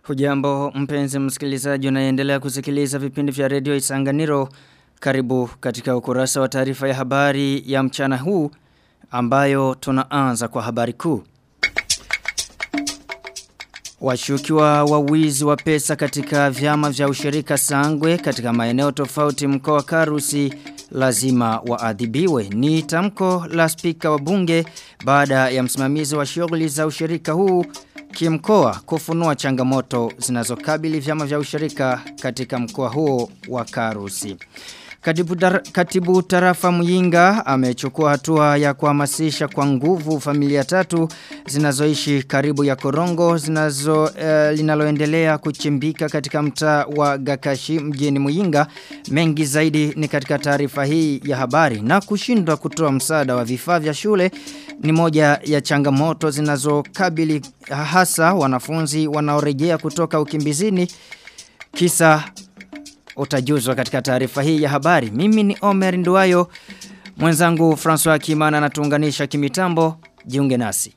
Hujambo mpenzi msikilizaji unaendelea kusikiliza vipindi vya redio Isanganiro. Karibu katika ukurasa wa taarifa ya habari ya mchana huu ambayo tunaanza kwa habari kuu. Washukiwa wa wizi wa pesa katika vyama vya ushirika Sangwe katika maeneo tofauti mkoa wa Karusi lazima waadhibiwe. Ni tamko la spika wa bunge baada ya msimamizi wa shughuli za ushirika huu kimkoa kufunua changamoto zinazokabili vyama vya ushirika katika mkoa huo wa Karusi. Katibu tarafa Muyinga amechukua hatua ya kuhamasisha kwa nguvu familia tatu zinazoishi karibu ya Korongo linaloendelea kuchimbika katika mtaa wa Gakashi mjini Muyinga. Mengi zaidi ni katika taarifa hii ya habari. Na kushindwa kutoa msaada wa vifaa vya shule ni moja ya changamoto zinazokabili hasa wanafunzi wanaorejea kutoka ukimbizini. Kisa utajuzwa katika taarifa hii ya habari. Mimi ni Omer Nduwayo, mwenzangu François Kimana anatuunganisha kimitambo. Jiunge nasi.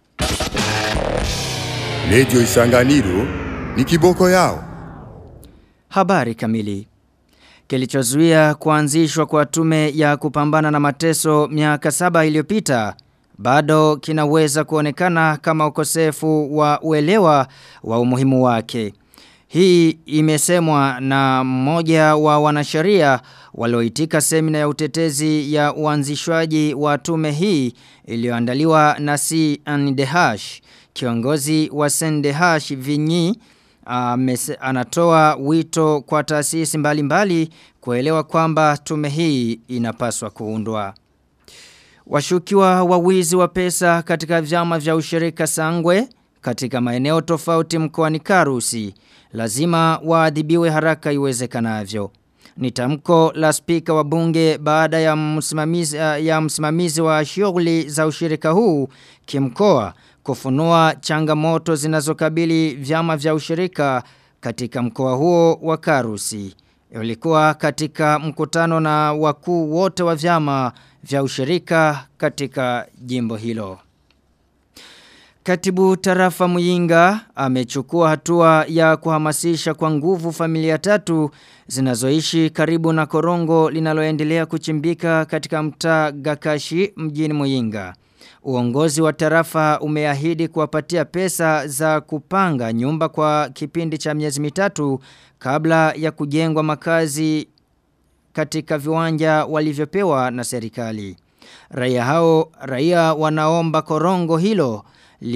Radio Isanganiro ni kiboko yao. Habari kamili. Kilichozuia kuanzishwa kwa tume ya kupambana na mateso miaka 7 iliyopita bado kinaweza kuonekana kama ukosefu wa uelewa wa umuhimu wake. Hii imesemwa na mmoja wa wanasheria walioitika semina ya utetezi ya uanzishwaji wa tume hii iliyoandaliwa na CNDH. Kiongozi wa CNDH Vinyi anatoa wito kwa taasisi mbalimbali kuelewa kwamba tume hii inapaswa kuundwa. Washukiwa wa wizi wa pesa katika vyama vya ushirika Sangwe katika maeneo tofauti mkoani Karusi lazima waadhibiwe haraka iwezekanavyo. Ni tamko la spika wa bunge baada ya msimamizi wa shughuli za ushirika huu kimkoa kufunua changamoto zinazokabili vyama vya ushirika katika mkoa huo wa Karusi. Ulikuwa katika mkutano na wakuu wote wa vyama vya ushirika katika jimbo hilo. Katibu tarafa Muyinga amechukua hatua ya kuhamasisha kwa nguvu familia tatu zinazoishi karibu na Korongo linaloendelea kuchimbika katika mtaa Gakashi mjini Muyinga. Uongozi wa tarafa umeahidi kuwapatia pesa za kupanga nyumba kwa kipindi cha miezi mitatu kabla ya kujengwa makazi katika viwanja walivyopewa na serikali. Raia wanaomba Korongo hilo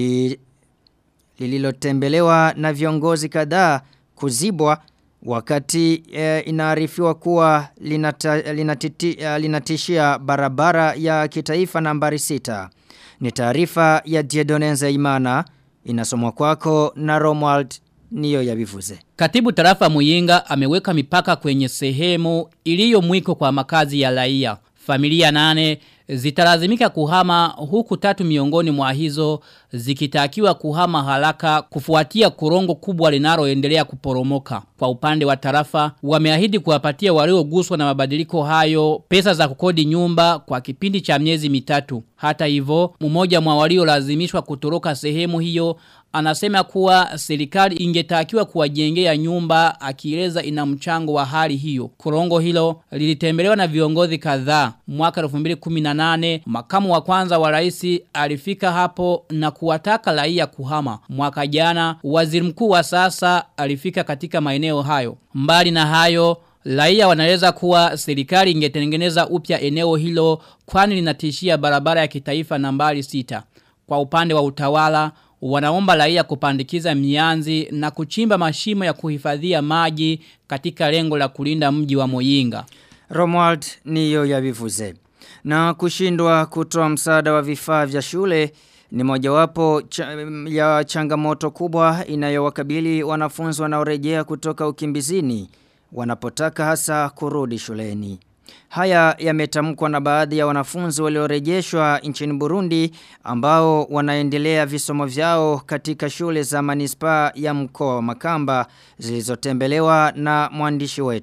lililotembelewa na viongozi kadhaa kuzibwa wakati inaarifiwa kuwa linatishia barabara ya kitaifa nambari 6. Ni taarifa ya Dieudonne Nzeyimana inasomwa kwako na Romuald niyo ya bivuze. Katibu tarafa Muyinga ameweka mipaka kwenye sehemu iliyo mwiko kwa makazi ya raia. Familia 8 zitalazimika kuhama huku 3 miongoni mwa hizo zikitakiwa kuhama haraka kufuatia korongo kubwa linaloendelea kuporomoka. Kwa upande wa tarafa wameahidi kuwapatia walioguswa na mabadiliko hayo pesa za kukodi nyumba kwa kipindi cha miezi mitatu. Hata hivyo mmoja mwa waliolazimishwa kutoroka sehemu hiyo anasema kuwa serikali ingetakiwa kuwajengea nyumba akieleza ina mchango wa hali hiyo. Korongo hilo lilitembelewa na viongozi kadhaa. Mwaka 2018 makamu wa kwanza wa rais alifika hapo na kuwataka raia kuhama. Mwaka jana waziri mkuu wa sasa alifika katika maeneo hayo. Mbali na hayo raia wanaeleza kuwa serikali ingetengeneza upya eneo hilo kwani linatishia barabara ya kitaifa nambari 6. Kwa upande wa utawala wanaomba raia kupandikiza mianzi na kuchimba mashimo ya kuhifadhia maji katika lengo la kulinda mji wa Muyinga. Romuald niyo ya bivuze. Na kushindwa kutoa msaada wa vifaa vya shule ni mojawapo ya changamoto kubwa inayowakabili wanafunzi wanaorejea kutoka ukimbizini wanapotaka hasa kurudi shuleni. Haya yametamkwa na baadhi ya wanafunzi waliorejeshwa nchini Burundi ambao wanaendelea visomo vyao katika shule za manispaa ya mkoa wa Makamba zilizotembelewa na mwandishi wetu.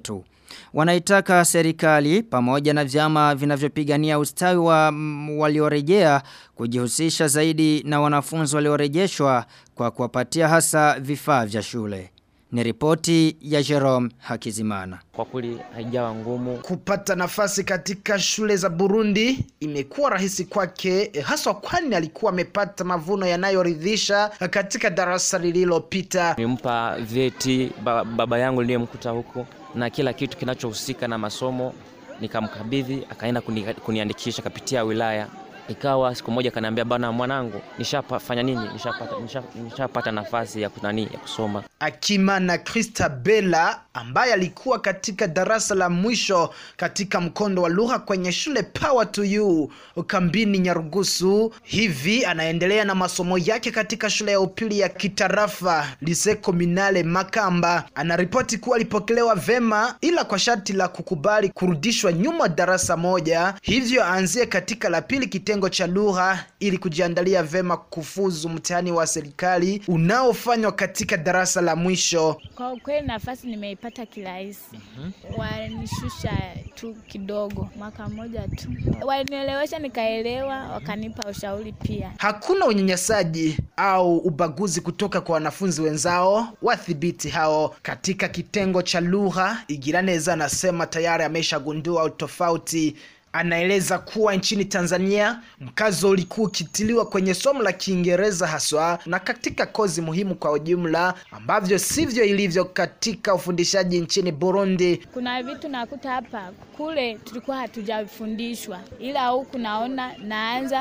Wanaitaka serikali pamoja na vyama vinavyopigania ustawi wa waliorejea kujihusisha zaidi na wanafunzi waliorejeshwa kwa kuwapatia hasa vifaa vya shule. Ni ripoti ya Jerome Hakizimana. Kwa kweli haijawa ngumu kupata nafasi katika shule za Burundi. Imekuwa rahisi kwake haswa kwani alikuwa amepata mavuno yanayoridhisha katika darasa lililopita. Nimempa vyeti baba yangu niliyemkuta huko na kila kitu kinachohusika na masomo nikamkabidhi, akaenda kuniandikisha kupitia wilaya. Ikawa siku moja kaniambia, bana mwanangu, nishafanya nini? Nishapata nafasi ya kusoma. Akimana Christabella ambaye alikuwa katika darasa la mwisho katika mkondo wa lugha kwenye shule Power to You kambini Nyarugusu, hivi anaendelea na masomo yake katika shule ya upili ya kitarafa Lycée Communale Makamba. Anaripoti kuwa alipokelewa vema ila kwa sharti la kukubali kurudishwa nyuma darasa moja, hivyo aanzie katika la pili kitengo cha lugha ili kujiandalia vema kufuzu mtihani wa serikali unaofanywa katika darasa la mwisho. Kwa kweli nafasi nimeipata kirahisi. Walinishusha tu kidogo, mwaka mmoja tu. Walinielewesha nikaelewa, wakanipa ushauri pia. Hakuna unyanyasaji au ubaguzi kutoka kwa wanafunzi wenzao. Wathibiti hao katika kitengo cha lugha, Igiraneza anasema tayari ameshagundua utofauti. Anaeleza kuwa nchini Tanzania mkazo ulikuwa ukitiliwa kwenye somo la Kiingereza haswa na katika kozi muhimu kwa ujumla ambavyo sivyo ilivyo katika ufundishaji nchini Burundi. Kuna vitu nakuta hapa kule tulikuwa hatujafundishwa ila huku naona naanza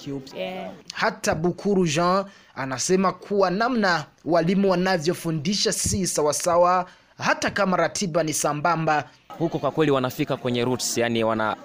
Hata Bukuru Jean anasema kuwa namna walimu wanavyofundisha si sawasawa hata kama ratiba ni sambamba. Huko kwa kweli wanafika kwenye roots, yani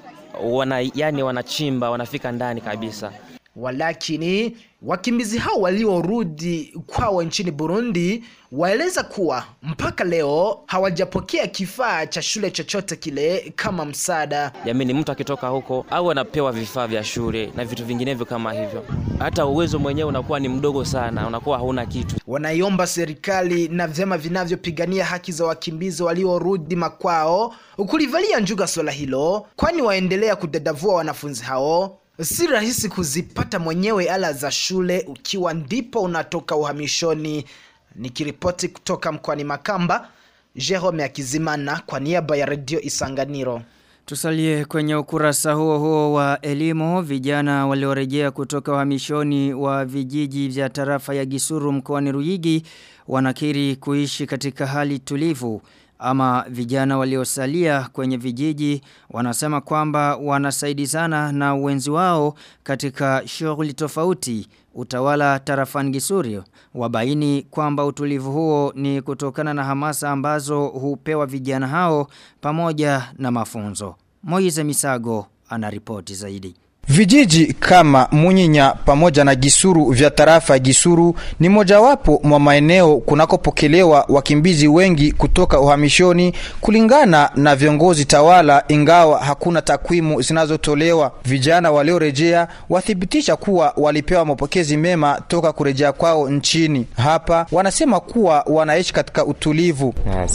wanachimba, wanafika ndani kabisa. Walakini wakimbizi hao waliorudi kwao nchini Burundi waeleza kuwa mpaka leo hawajapokea kifaa cha shule chochote kile kama msaada. Jamani, mtu akitoka huko au anapewa vifaa vya shule na vitu vinginevyo kama hivyo, hata uwezo mwenyewe unakuwa ni mdogo sana, unakuwa hauna kitu. Wanaiomba serikali na vyama vinavyopigania haki za wakimbizi waliorudi makwao kulivalia njuga swala hilo, kwani waendelea kudadavua wanafunzi hao. Si rahisi kuzipata mwenyewe ala za shule ukiwa ndipo unatoka uhamishoni. Nikiripoti kutoka mkoani Makamba, Jerome Hakizimana kwa niaba ya Radio Isanganiro. Tusalie kwenye ukurasa huo wa elimu. Vijana waliorejea kutoka uhamishoni wa vijiji vya tarafa ya Gisuru mkoani Ruyigi wanakiri kuishi katika hali tulivu. Ama vijana waliosalia kwenye vijiji wanasema kwamba wanasaidizana na wenzi wao katika shughuli tofauti. Utawala tarafani Gisuru wabaini kwamba utulivu huo ni kutokana na hamasa ambazo hupewa vijana hao pamoja na mafunzo. Moize Misago anaripoti zaidi. Vijiji kama Munyinya pamoja na Gisuru vya tarafa Gisuru ni mojawapo mwa maeneo kunakopokelewa wakimbizi wengi kutoka uhamishoni kulingana na viongozi tawala, ingawa hakuna takwimu zinazotolewa. Vijana waliorejea wathibitisha kuwa walipewa mapokezi mema toka kurejea kwao nchini. Hapa wanasema kuwa wanaishi katika utulivu.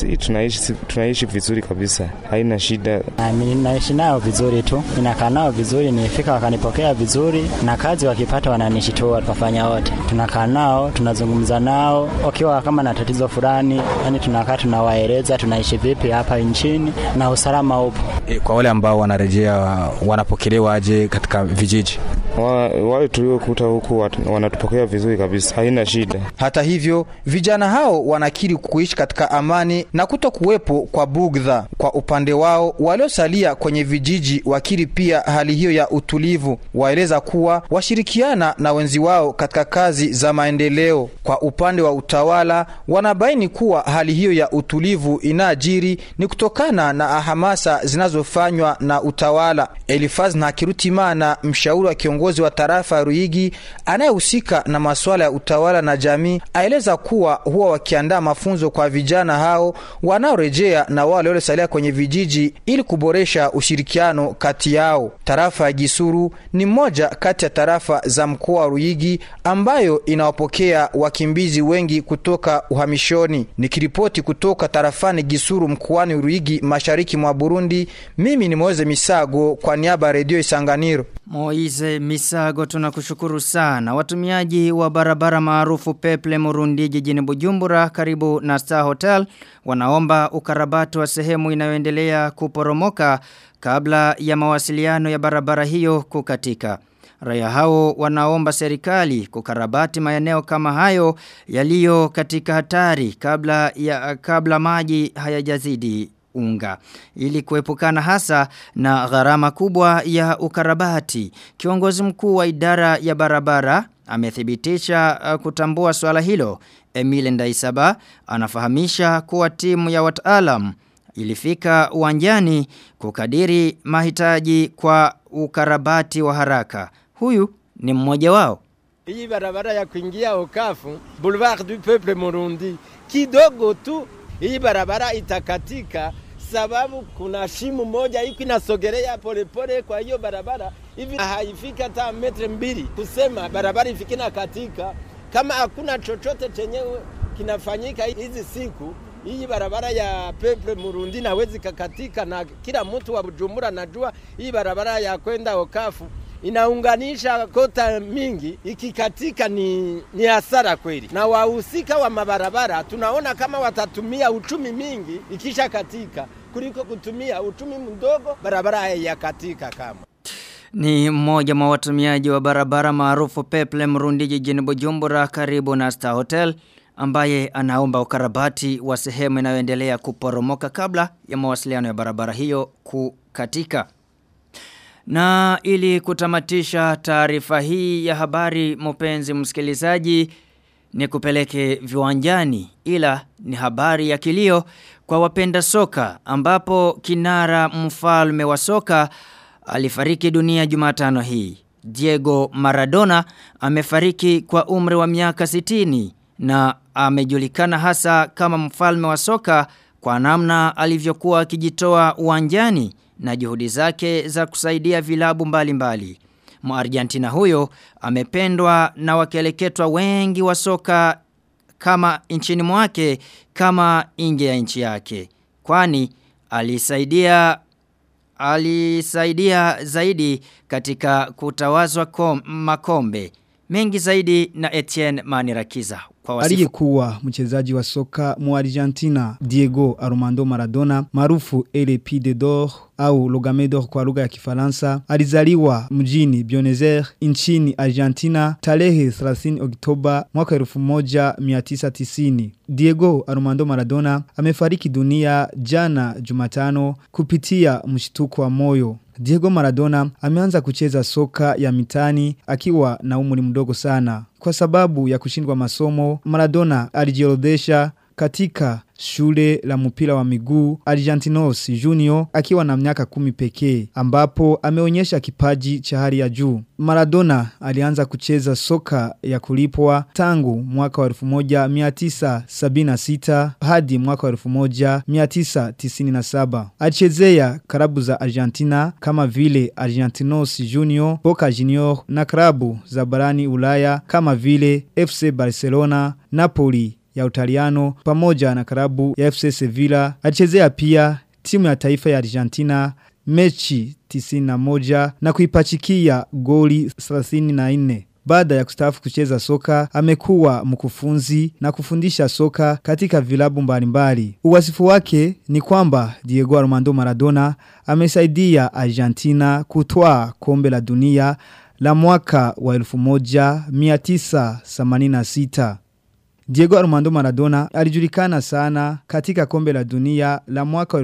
Tunaishi vizuri kabisa. Haina shida. Mimi naishi nao vizuri tu. Ninakaa nao vizuri, nifika wakanipokea vizuri na kazi wakipata wananishitoa tukafanya wote. Tunakaa nao, tunazungumza nao, wakiwa kama na tatizo fulani, yani tunakaa tunawaeleza tunaishi vipi hapa nchini na usalama upo. Kwa wale ambao wanarejea wanapokelewa aje katika vijiji? Wale tuliokuta huku wanatupokea vizuri kabisa, haina shida. Hata hivyo, vijana hao wanakiri kuishi katika amani na kutokuwepo kwa bugdha. Kwa upande wao, waliosalia kwenye vijiji wakiri pia hali hiyo ya utulivu. Waeleza kuwa washirikiana na wenzi wao katika kazi za maendeleo. Kwa upande wa utawala, wanabaini kuwa hali hiyo ya utulivu inaajiri ni kutokana na hamasa zinazo zinazofanywa na utawala. Elifaz Ntakirutimana, mshauri wa kiongozi wa tarafa ya Ruyigi anayehusika na masuala ya utawala na jamii, aeleza kuwa huwa wakiandaa mafunzo kwa vijana hao wanaorejea na wale waliosalia kwenye vijiji ili kuboresha ushirikiano kati yao. Tarafa ya Gisuru ni moja kati ya tarafa za mkoa wa Ruyigi ambayo inawapokea wakimbizi wengi kutoka uhamishoni. Nikiripoti kutoka tarafani Gisuru mkoani Ruyigi mashariki mwa Burundi, mimi ni Moize Misago kwa niaba ya Radio Isanganiro. Moize Misago, tunakushukuru sana. Watumiaji wa barabara maarufu Peple Murundi jijini Bujumbura karibu na Star Hotel wanaomba ukarabati wa sehemu inayoendelea kuporomoka kabla ya mawasiliano ya barabara hiyo kukatika. Raia hao wanaomba serikali kukarabati maeneo kama hayo yaliyo katika hatari kabla maji hayajazidi unga, ili kuepukana hasa na gharama kubwa ya ukarabati. Kiongozi mkuu wa idara ya barabara amethibitisha kutambua swala hilo. Emile Ndaisaba anafahamisha kuwa timu ya wataalam ilifika uwanjani kukadiri mahitaji kwa ukarabati wa haraka. Huyu ni mmoja wao. Hii barabara ya kuingia Okafu, Boulevard du Peuple Murundi, kidogo tu hii barabara itakatika sababu kuna shimo moja iko inasogelea polepole. Kwa hiyo barabara hivi haifika hata metre 2 kusema barabara ifike na katika. Kama hakuna chochote chenyewe kinafanyika hizi siku, hii barabara ya Peuple Murundi hawezi kakatika, na kila mtu wa Bujumbura najua hii barabara ya kwenda Okafu inaunganisha kota mingi, ikikatika ni hasara kweli. Na wahusika wa mabarabara tunaona kama watatumia uchumi mingi ikisha katika kuliko kutumia uchumi mdogo barabara ya katika kama. Ni mmoja wa watumiaji wa barabara maarufu Peple Murundi jijini Bujumbura karibu na Star Hotel ambaye anaomba ukarabati wa sehemu inayoendelea kuporomoka kabla ya mawasiliano ya barabara hiyo kukatika. Na ili kutamatisha taarifa hii ya habari, mpenzi msikilizaji, ni kupeleke viwanjani, ila ni habari ya kilio kwa wapenda soka ambapo kinara mfalme wa soka alifariki dunia Jumatano hii. Diego Maradona amefariki kwa umri wa miaka 60 na amejulikana hasa kama mfalme wa soka kwa namna alivyokuwa akijitoa uwanjani na juhudi zake za kusaidia vilabu mbalimbali. Mu-Argentina huyo amependwa na wakeleketwa wengi wa soka kama nchini mwake kama nje ya nchi yake, kwani alisaidia zaidi katika kutawazwa makombe mengi zaidi na Etienne Manirakiza. Aliyekuwa mchezaji wa soka mu-Argentina Diego Armando Maradona maarufu Le Pied d'Or au Le Gamin d'Or kwa lugha ya Kifaransa alizaliwa mjini Buenos Aires nchini Argentina tarehe 30 Oktoba mwaka 1990. Diego Armando Maradona amefariki dunia jana Jumatano kupitia mshtuko wa moyo. Diego Maradona ameanza kucheza soka ya mitani akiwa na umri mdogo sana. Kwa sababu ya kushindwa masomo, Maradona alijiorodhesha katika shule la mpira wa miguu Argentinos Junior akiwa na miaka 10 pekee, ambapo ameonyesha kipaji cha hali ya juu. Maradona alianza kucheza soka ya kulipwa tangu mwaka wa 1976 hadi mwaka wa 1997. Alichezea klabu za Argentina kama vile Argentinos Junior, Boca Juniors na klabu za barani Ulaya kama vile FC Barcelona, Napoli ya Utaliano pamoja na klabu ya FC Sevilla. Alichezea pia timu ya taifa ya Argentina mechi 91 na kuipachikia goli 34. Baada ya kustaafu kucheza soka, amekuwa mkufunzi na kufundisha soka katika vilabu mbalimbali. Uwasifu wake ni kwamba Diego Armando Maradona amesaidia Argentina kutwaa kombe la dunia la mwaka wa 1986. Diego Armando Maradona alijulikana sana katika kombe la dunia la mwaka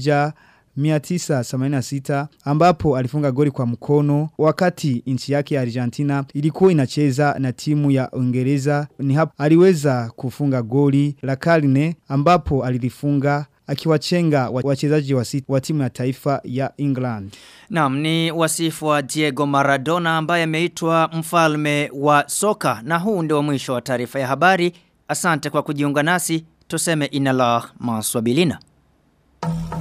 1986 ambapo alifunga goli kwa mkono wakati nchi yake ya Argentina ilikuwa inacheza na timu ya Uingereza. Ni hapo aliweza kufunga goli la karne ambapo alilifunga akiwachenga wachezaji wa timu ya taifa ya England. Naam, ni wasifu wa Diego Maradona ambaye ameitwa mfalme wa soka, na huu ndio mwisho wa taarifa ya habari. Asante kwa kujiunga nasi, tuseme inallah maswabilina.